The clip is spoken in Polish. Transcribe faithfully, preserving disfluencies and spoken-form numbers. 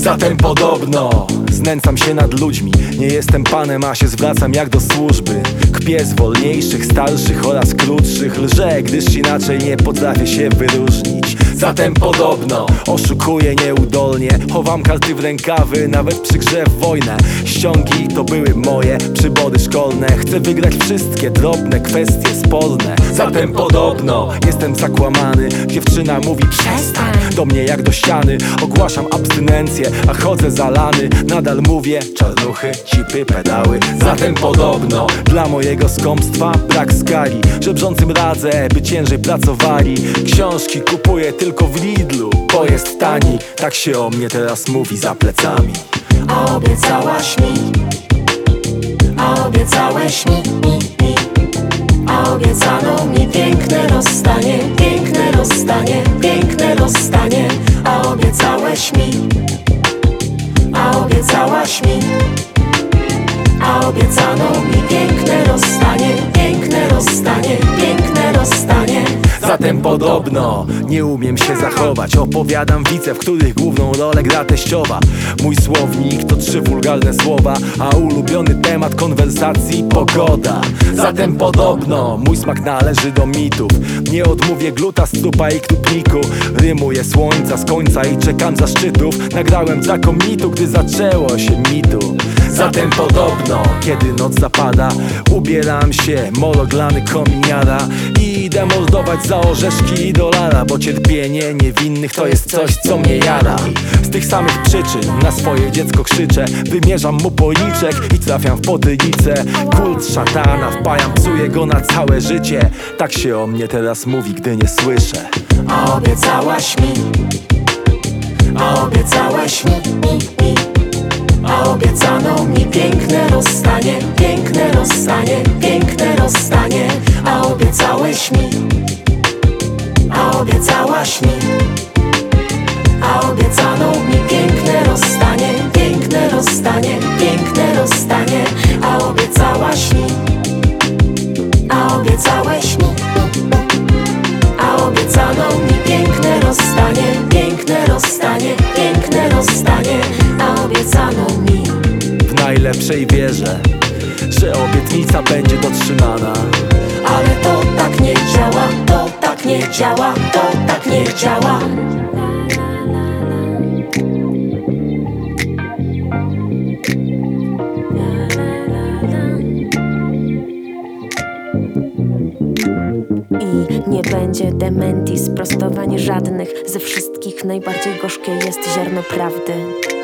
Zatem podobno znęcam się nad ludźmi. Nie jestem panem, a się zwracam jak do służby. Kpię z wolniejszych, starszych oraz krótszych. Lżę, gdyż inaczej nie potrafię się wyróżnić. Zatem podobno oszukuję nieudolnie. Chowam karty w rękawy, nawet przy grze w wojnę. Ściągi to były moje przybody szkolne. Chcę wygrać wszystkie drobne kwestie sporne. Zatem podobno jestem zakłamany. Dziewczyna mówi przestań do mnie jak do ściany. Ogłaszam abstynencję, a chodzę zalany. Nadal mówię czarnuchy, cipy, pedały. Zatem podobno dla mojego skąpstwa brak skali. Żebrzącym radzę, by ciężej pracowali. Książki kupuję tylko w Lidlu, bo jest tani. Tak się o mnie teraz mówi za plecami. A obiecałaś mi, a obiecałeś mi, mi, mi. A obiecano mi piękne rozstanie, piękne rozstanie, piękne rozstanie. A obiecałeś mi, a obiecałaś mi, a obiecano mi piękne rozstanie, piękne rozstanie, piękne rozstanie. Zatem podobno nie umiem się zachować. Opowiadam wice, w których główną rolę gra teściowa. Mój słownik to trzy wulgarne słowa, a ulubiony temat konwersacji pogoda. Zatem podobno mój smak należy do mitów. Nie odmówię gluta, strupa i krupniku. Rymuję słońca z końca i czekam zaszczytów. Nagrałem znakomitu, gdy zaczęło się mitu. Zatem podobno, kiedy noc zapada, ubieram się, mologlany kominiara i idę mordować za orzeszki i dolara. Bo cierpienie niewinnych to jest coś, co mnie jara. Z tych samych przyczyn na swoje dziecko krzyczę. Wymierzam mu policzek i trafiam w potylicę. Kult szatana wpajam, psuję go na całe życie. Tak się o mnie teraz mówi, gdy nie słyszę. A obiecałaś mi, a obiecałeś mi, mi, mi. A obiecano mi piękne rozstanie, piękne rozstanie, piękne rozstanie. A obiecałeś mi, a obiecałaś mi, a obiecano mi piękne rozstanie, piękne rozstanie, piękne rozstanie. A obiecałaś mi, a obiecałeś mi, a obiecano mi piękne rozstanie, piękne rozstanie, piękne rozstanie. A obiecano mi W najlepszej wierze, że obietnica będzie dotrzymana. ale to tak nie działa, to tak nie działa, to tak nie działa. I nie będzie dementi, sprostowań żadnych. Ze wszystkich najbardziej gorzkie jest ziarno prawdy.